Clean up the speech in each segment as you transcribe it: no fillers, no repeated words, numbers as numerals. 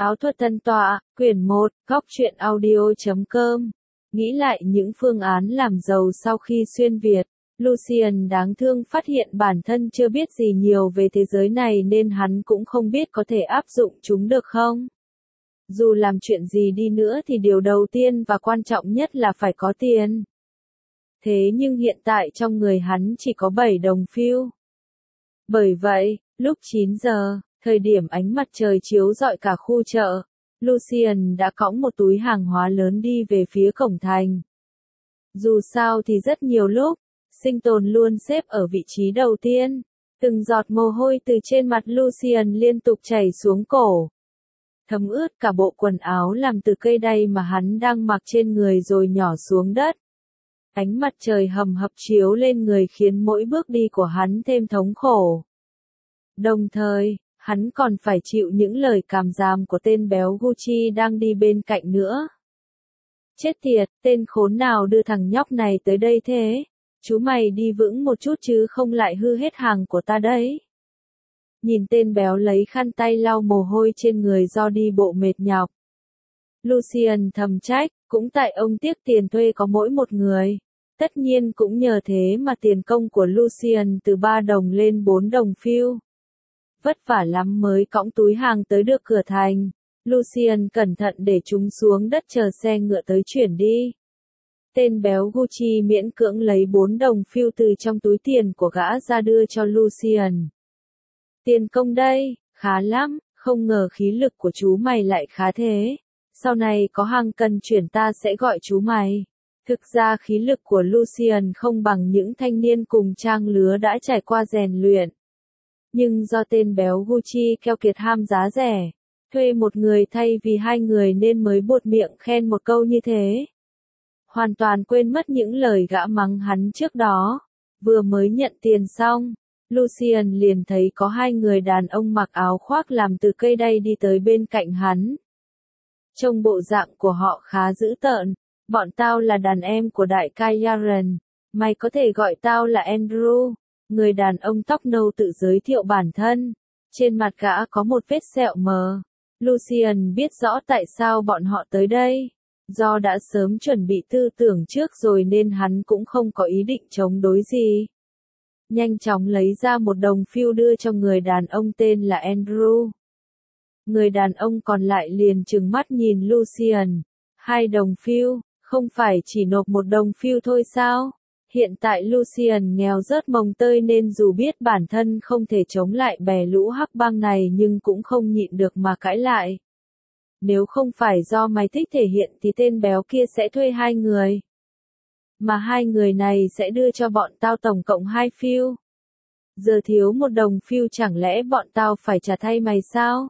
Áo thuật tân tọa, quyển 1, góc truyện audio.com. Nghĩ lại những phương án làm giàu sau khi xuyên Việt, Lucian đáng thương phát hiện bản thân chưa biết gì nhiều về thế giới này nên hắn cũng không biết có thể áp dụng chúng được không. Dù làm chuyện gì đi nữa thì điều đầu tiên và quan trọng nhất là phải có tiền. Thế nhưng hiện tại trong người hắn chỉ có 7 đồng phiêu. Bởi vậy, lúc 9 giờ, thời điểm ánh mặt trời chiếu rọi cả khu chợ, Lucian đã cõng một túi hàng hóa lớn đi về phía cổng thành. Dù sao thì rất nhiều lúc, sinh tồn luôn xếp ở vị trí đầu tiên. Từng giọt mồ hôi từ trên mặt Lucian liên tục chảy xuống cổ, thấm ướt cả bộ quần áo làm từ cây đay mà hắn đang mặc trên người rồi nhỏ xuống đất. Ánh mặt trời hầm hập chiếu lên người khiến mỗi bước đi của hắn thêm thống khổ. Đồng thời, hắn còn phải chịu những lời càm ràm của tên béo Gucci đang đi bên cạnh nữa. Chết tiệt, tên khốn nào đưa thằng nhóc này tới đây thế? Chú mày đi vững một chút chứ không lại hư hết hàng của ta đấy. Nhìn tên béo lấy khăn tay lau mồ hôi trên người do đi bộ mệt nhọc. Lucian thầm trách, cũng tại ông tiếc tiền thuê có mỗi một người. Tất nhiên cũng nhờ thế mà tiền công của Lucian từ 3 đồng lên 4 đồng phiêu. Vất vả lắm mới cõng túi hàng tới được cửa thành. Lucian cẩn thận để chúng xuống đất chờ xe ngựa tới chuyển đi. Tên béo Gucci miễn cưỡng lấy 4 đồng phiêu từ trong túi tiền của gã ra đưa cho Lucian. Tiền công đây, khá lắm, không ngờ khí lực của chú mày lại khá thế. Sau này có hàng cần chuyển ta sẽ gọi chú mày. Thực ra khí lực của Lucian không bằng những thanh niên cùng trang lứa đã trải qua rèn luyện. Nhưng do tên béo Gucci keo kiệt ham giá rẻ, thuê một người thay vì 2 người nên mới buột miệng khen một câu như thế. Hoàn toàn quên mất những lời gã mắng hắn trước đó. Vừa mới nhận tiền xong, Lucian liền thấy có 2 người đàn ông mặc áo khoác làm từ cây đay đi tới bên cạnh hắn. Trông bộ dạng của họ khá dữ tợn. Bọn tao là đàn em của đại ca Yaren. Mày có thể gọi tao là Andrew. Người đàn ông tóc nâu tự giới thiệu bản thân. Trên mặt gã có một vết sẹo mờ. Lucian biết rõ tại sao bọn họ tới đây. Do đã sớm chuẩn bị tư tưởng trước rồi nên hắn cũng không có ý định chống đối gì. Nhanh chóng lấy ra 1 đồng phiêu đưa cho người đàn ông tên là Andrew. Người đàn ông còn lại liền trừng mắt nhìn Lucian. 2 đồng phiêu, không phải chỉ nộp 1 đồng phiêu thôi sao? Hiện tại Lucian nghèo rớt mồng tơi nên dù biết bản thân không thể chống lại bè lũ hắc bang này nhưng cũng không nhịn được mà cãi lại. Nếu không phải do mày thích thể hiện thì tên béo kia sẽ thuê 2 người. Mà 2 người này sẽ đưa cho bọn tao tổng cộng 2 phiêu. Giờ thiếu 1 đồng phiêu chẳng lẽ bọn tao phải trả thay mày sao?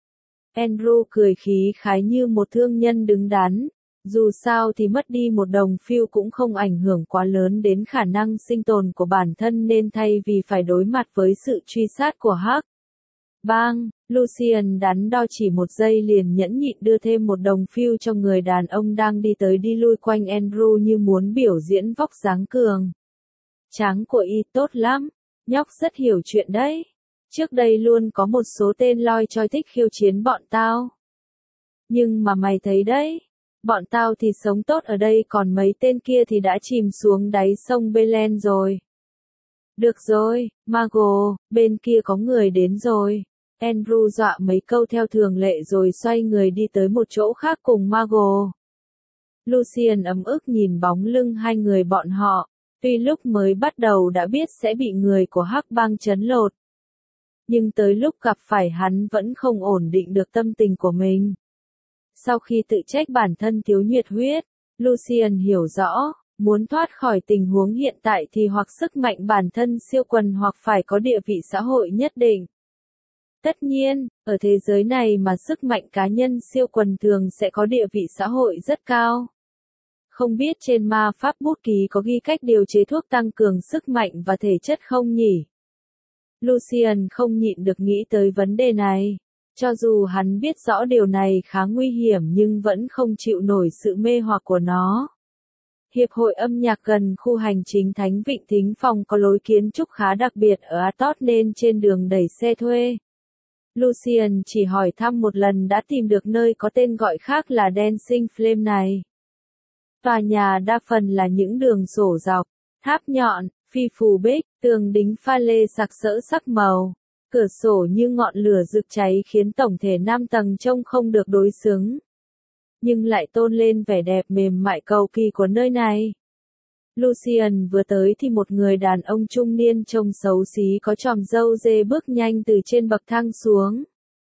Andrew cười khí khái như một thương nhân đứng đắn. Dù sao thì mất đi 1 đồng phiêu cũng không ảnh hưởng quá lớn đến khả năng sinh tồn của bản thân nên thay vì phải đối mặt với sự truy sát của Hắc Bang, Lucian đắn đo chỉ 1 giây liền nhẫn nhịn đưa thêm 1 đồng phiêu cho người đàn ông đang đi tới đi lui quanh Andrew như muốn biểu diễn vóc dáng cường tráng của y tốt lắm, nhóc rất hiểu chuyện đấy. Trước đây luôn có một số tên loi choi thích khiêu chiến bọn tao. Nhưng mà mày thấy đấy, bọn tao thì sống tốt ở đây còn mấy tên kia thì đã chìm xuống đáy sông Belen rồi. Được rồi, Mago, bên kia có người đến rồi. Andrew dọa mấy câu theo thường lệ rồi xoay người đi tới một chỗ khác cùng Mago. Lucian ấm ức nhìn bóng lưng 2 người bọn họ, tuy lúc mới bắt đầu đã biết sẽ bị người của Hắc Bang trấn lột. Nhưng tới lúc gặp phải hắn vẫn không ổn định được tâm tình của mình. Sau khi tự trách bản thân thiếu nhiệt huyết, Lucian hiểu rõ, muốn thoát khỏi tình huống hiện tại thì hoặc sức mạnh bản thân siêu quần hoặc phải có địa vị xã hội nhất định. Tất nhiên, ở thế giới này mà sức mạnh cá nhân siêu quần thường sẽ có địa vị xã hội rất cao. Không biết trên ma pháp bút ký có ghi cách điều chế thuốc tăng cường sức mạnh và thể chất không nhỉ? Lucian không nhịn được nghĩ tới vấn đề này. Cho dù hắn biết rõ điều này khá nguy hiểm nhưng vẫn không chịu nổi sự mê hoặc của nó. Hiệp hội âm nhạc gần khu hành chính Thánh Vịnh Thính Phòng có lối kiến trúc khá đặc biệt ở Athos nên trên đường đẩy xe thuê. Lucian chỉ hỏi thăm một lần đã tìm được nơi có tên gọi khác là Dancing Flame này. Tòa nhà đa phần là những đường sổ dọc, tháp nhọn, phi phù bích, tường đính pha lê sặc sỡ sắc màu. Cửa sổ như ngọn lửa rực cháy khiến tổng thể 5 tầng trông không được đối xứng, nhưng lại tôn lên vẻ đẹp mềm mại cầu kỳ của nơi này. Lucian vừa tới thì một người đàn ông trung niên trông xấu xí có chòm râu dê bước nhanh từ trên bậc thang xuống.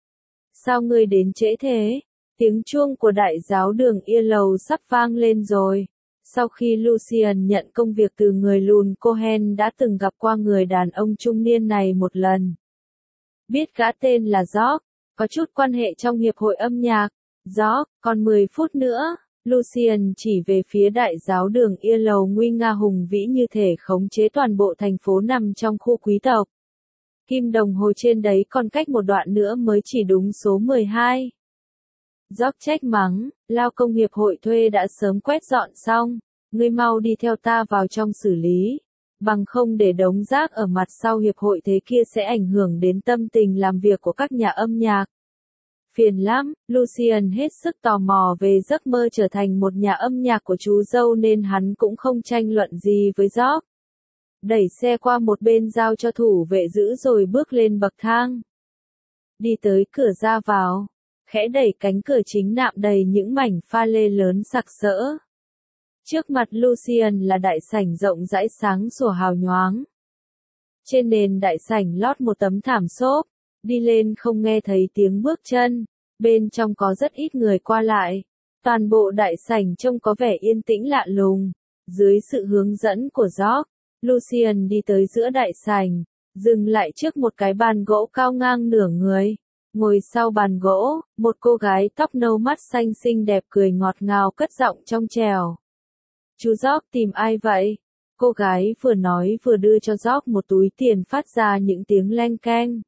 Sao ngươi đến trễ thế? Tiếng chuông của đại giáo đường Yellow sắp vang lên rồi. Sau khi Lucian nhận công việc từ người lùn Cohen đã từng gặp qua người đàn ông trung niên này một lần. Biết gã tên là George, có chút quan hệ trong hiệp hội âm nhạc. George, còn 10 phút nữa, Lucian chỉ về phía đại giáo đường Yellow nguy nga hùng vĩ như thể khống chế toàn bộ thành phố nằm trong khu quý tộc. Kim đồng hồ trên đấy còn cách một đoạn nữa mới chỉ đúng số 12. George trách mắng, lao công hiệp hội thuê đã sớm quét dọn xong, ngươi mau đi theo ta vào trong xử lý, bằng không để đống rác ở mặt sau hiệp hội thế kia sẽ ảnh hưởng đến tâm tình làm việc của các nhà âm nhạc. Phiền lắm, Lucian hết sức tò mò về giấc mơ trở thành một nhà âm nhạc của chú dâu nên hắn cũng không tranh luận gì với George. Đẩy xe qua một bên giao cho thủ vệ giữ rồi bước lên bậc thang. Đi tới cửa ra vào, khẽ đẩy cánh cửa chính nạm đầy những mảnh pha lê lớn sặc sỡ. Trước mặt Lucian là đại sảnh rộng rãi sáng sủa hào nhoáng. Trên nền đại sảnh lót một tấm thảm xốp, đi lên không nghe thấy tiếng bước chân, bên trong có rất ít người qua lại. Toàn bộ đại sảnh trông có vẻ yên tĩnh lạ lùng. Dưới sự hướng dẫn của George, Lucian đi tới giữa đại sảnh, dừng lại trước một cái bàn gỗ cao ngang nửa người. Ngồi sau bàn gỗ, một cô gái tóc nâu mắt xanh xinh đẹp cười ngọt ngào cất giọng trong trẻo. Chú George tìm ai vậy? Cô gái vừa nói vừa đưa cho George một túi tiền phát ra những tiếng leng keng.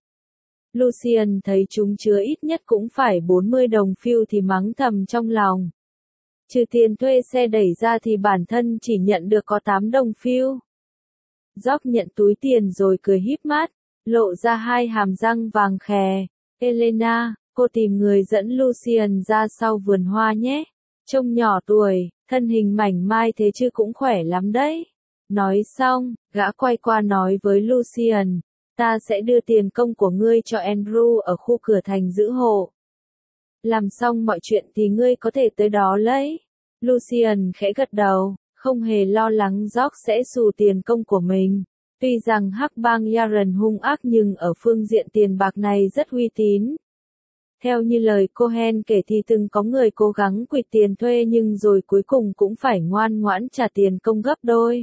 Lucian thấy chúng chứa ít nhất cũng phải 40 đồng phiêu thì mắng thầm trong lòng. Trừ tiền thuê xe đẩy ra thì bản thân chỉ nhận được có 8 đồng phiêu. George nhận túi tiền rồi cười híp mắt, lộ ra hai hàm răng vàng khè. Elena, cô tìm người dẫn Lucian ra sau vườn hoa nhé. Trông nhỏ tuổi, thân hình mảnh mai thế chứ cũng khỏe lắm đấy. Nói xong, gã quay qua nói với Lucian, ta sẽ đưa tiền công của ngươi cho Andrew ở khu cửa thành giữ hộ. Làm xong mọi chuyện thì ngươi có thể tới đó lấy. Lucian khẽ gật đầu, không hề lo lắng George sẽ xù tiền công của mình. Tuy rằng hắc bang Yaren hung ác nhưng ở phương diện tiền bạc này rất uy tín. Theo như lời Cohen kể thì từng có người cố gắng quỵt tiền thuê nhưng rồi cuối cùng cũng phải ngoan ngoãn trả tiền công gấp đôi.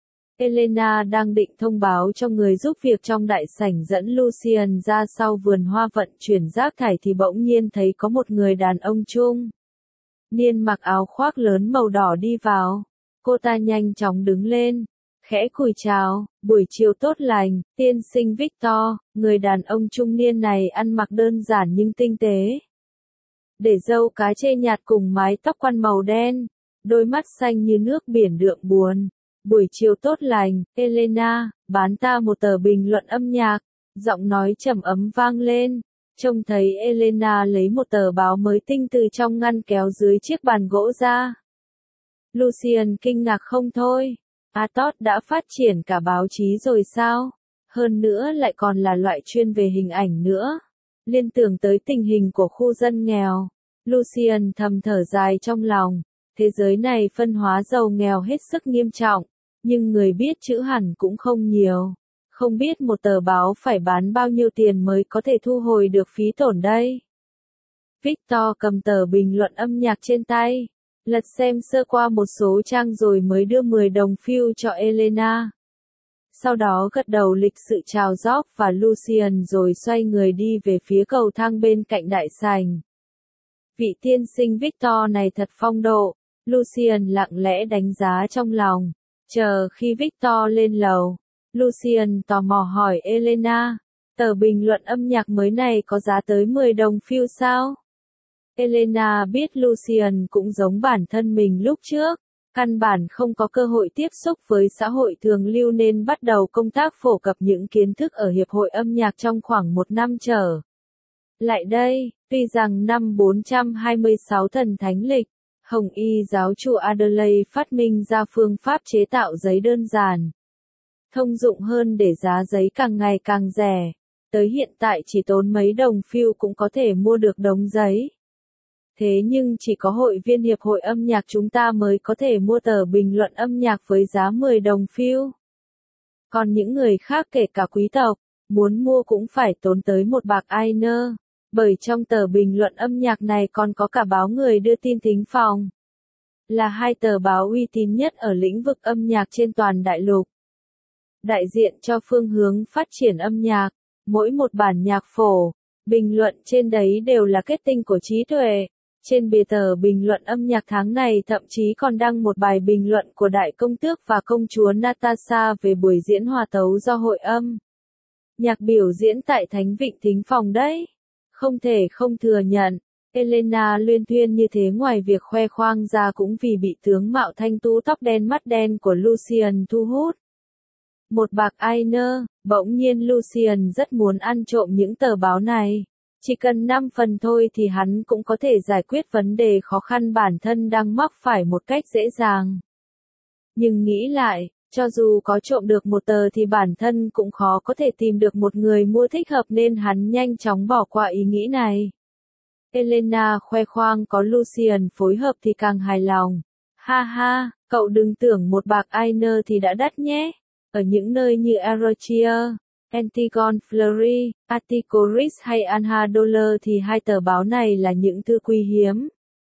Elena đang định thông báo cho người giúp việc trong đại sảnh dẫn Lucian ra sau vườn hoa vận chuyển rác thải thì bỗng nhiên thấy có một người đàn ông trung niên mặc áo khoác lớn màu đỏ đi vào. Cô ta nhanh chóng đứng lên, khẽ cúi chào, buổi chiều tốt lành, tiên sinh Victor. Người đàn ông trung niên này ăn mặc đơn giản nhưng tinh tế. Để râu cá chê nhạt cùng mái tóc quăn màu đen, đôi mắt xanh như nước biển đượm buồn. Buổi chiều tốt lành, Elena, bán ta một tờ bình luận âm nhạc. Giọng nói trầm ấm vang lên. Trông thấy Elena lấy một tờ báo mới tinh từ trong ngăn kéo dưới chiếc bàn gỗ ra. Lucian kinh ngạc không thôi. Athos đã phát triển cả báo chí rồi sao? Hơn nữa lại còn là loại chuyên về hình ảnh nữa. Liên tưởng tới tình hình của khu dân nghèo. Lucian thầm thở dài trong lòng. Thế giới này phân hóa giàu nghèo hết sức nghiêm trọng. Nhưng người biết chữ hẳn cũng không nhiều. Không biết một tờ báo phải bán bao nhiêu tiền mới có thể thu hồi được phí tổn đây. Victor cầm tờ bình luận âm nhạc trên tay. Lật xem sơ qua một số trang rồi mới đưa 10 đồng phiêu cho Elena. Sau đó gật đầu lịch sự chào George và Lucian rồi xoay người đi về phía cầu thang bên cạnh đại sảnh. Vị tiên sinh Victor này thật phong độ. Lucian lặng lẽ đánh giá trong lòng. Chờ khi Victor lên lầu, Lucian tò mò hỏi Elena, tờ bình luận âm nhạc mới này có giá tới 10 đồng phiêu sao? Elena biết Lucian cũng giống bản thân mình lúc trước, căn bản không có cơ hội tiếp xúc với xã hội thường lưu nên bắt đầu công tác phổ cập những kiến thức ở Hiệp hội âm nhạc trong khoảng 1 năm trở. Lại đây, tuy rằng năm 426 thần thánh lịch, Hồng Y giáo chủ Adelaide phát minh ra phương pháp chế tạo giấy đơn giản, thông dụng hơn để giá giấy càng ngày càng rẻ. Tới hiện tại chỉ tốn mấy đồng phiêu cũng có thể mua được đống giấy. Thế nhưng chỉ có hội viên hiệp hội âm nhạc chúng ta mới có thể mua tờ bình luận âm nhạc với giá 10 đồng phiêu. Còn những người khác kể cả quý tộc, muốn mua cũng phải tốn tới một bạc Ainer, bởi trong tờ bình luận âm nhạc này còn có cả báo Người đưa tin Thính Phòng. Là hai tờ báo uy tín nhất ở lĩnh vực âm nhạc trên toàn đại lục. Đại diện cho phương hướng phát triển âm nhạc, mỗi một bản nhạc phổ, bình luận trên đấy đều là kết tinh của trí tuệ. Trên bìa tờ bình luận âm nhạc tháng này thậm chí còn đăng một bài bình luận của Đại Công Tước và Công chúa Natasha về buổi diễn hòa tấu do hội âm nhạc biểu diễn tại Thánh Vịnh Thính Phòng đấy. Không thể không thừa nhận, Elena luyên thuyên như thế ngoài việc khoe khoang ra cũng vì bị tướng mạo thanh tú tóc đen mắt đen của Lucian thu hút. Một bạc Ainer, bỗng nhiên Lucian rất muốn ăn trộm những tờ báo này. Chỉ cần 5 phần thôi thì hắn cũng có thể giải quyết vấn đề khó khăn bản thân đang mắc phải một cách dễ dàng. Nhưng nghĩ lại, cho dù có trộm được một tờ thì bản thân cũng khó có thể tìm được một người mua thích hợp nên hắn nhanh chóng bỏ qua ý nghĩ này. Elena khoe khoang có Lucian phối hợp thì càng hài lòng. Ha ha, cậu đừng tưởng một bạc Ainer thì đã đắt nhé. Ở những nơi như Erochia, Antigone Fleury, Aticoris hay Anhadolor thì hai tờ báo này là những thư quý hiếm.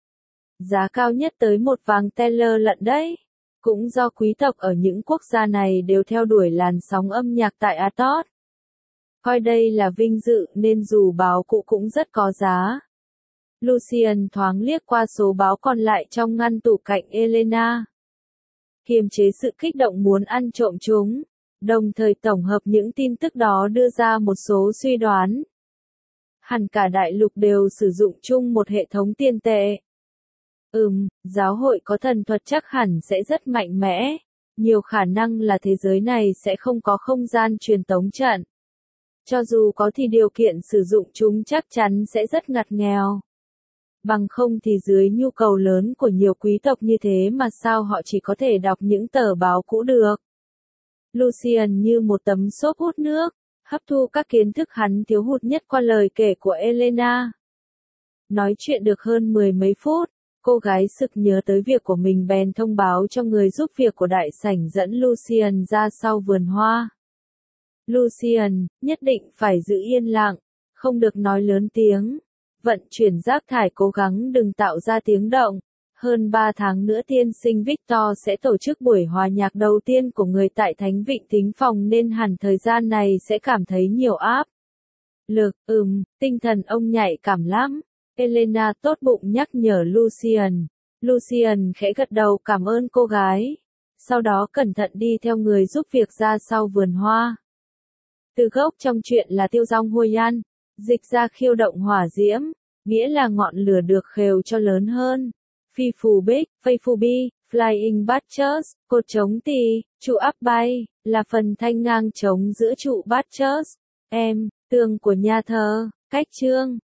Giá cao nhất tới một vàng Teller lận đấy. Cũng do quý tộc ở những quốc gia này đều theo đuổi làn sóng âm nhạc tại Athos. Coi đây là vinh dự nên dù báo cũ cũng rất có giá. Lucian thoáng liếc qua số báo còn lại trong ngăn tủ cạnh Elena. Kiềm chế sự kích động muốn ăn trộm chúng, đồng thời tổng hợp những tin tức đó đưa ra một số suy đoán. Hẳn cả đại lục đều sử dụng chung một hệ thống tiền tệ. Giáo hội có thần thuật chắc hẳn sẽ rất mạnh mẽ. Nhiều khả năng là thế giới này sẽ không có không gian truyền tống trận. Cho dù có thì điều kiện sử dụng chúng chắc chắn sẽ rất ngặt nghèo. Bằng không thì dưới nhu cầu lớn của nhiều quý tộc như thế mà sao họ chỉ có thể đọc những tờ báo cũ được. Lucian như một tấm xốp hút nước, hấp thu các kiến thức hắn thiếu hụt nhất qua lời kể của Elena. Nói chuyện được hơn 10 mấy phút, cô gái sực nhớ tới việc của mình bèn thông báo cho người giúp việc của đại sảnh dẫn Lucian ra sau vườn hoa. Lucian, nhất định phải giữ yên lặng, không được nói lớn tiếng. Vận chuyển rác thải cố gắng đừng tạo ra tiếng động. Hơn 3 tháng nữa tiên sinh Victor sẽ tổ chức buổi hòa nhạc đầu tiên của người tại Thánh Vịnh Thính Phòng nên hẳn thời gian này sẽ cảm thấy nhiều áp lực. Tinh thần ông nhạy cảm lắm. Elena tốt bụng nhắc nhở Lucian. Lucian khẽ gật đầu cảm ơn cô gái. Sau đó cẩn thận đi theo người giúp việc ra sau vườn hoa. Từ gốc trong chuyện là tiêu dong hôi an, dịch ra khiêu động hỏa diễm, nghĩa là ngọn lửa được khều cho lớn hơn. Phi phù bích, phây phù bi, flying butchers, cột trống tỳ, trụ áp bay, là phần thanh ngang trống giữa trụ butchers. Tường của nhà thờ, cách chương.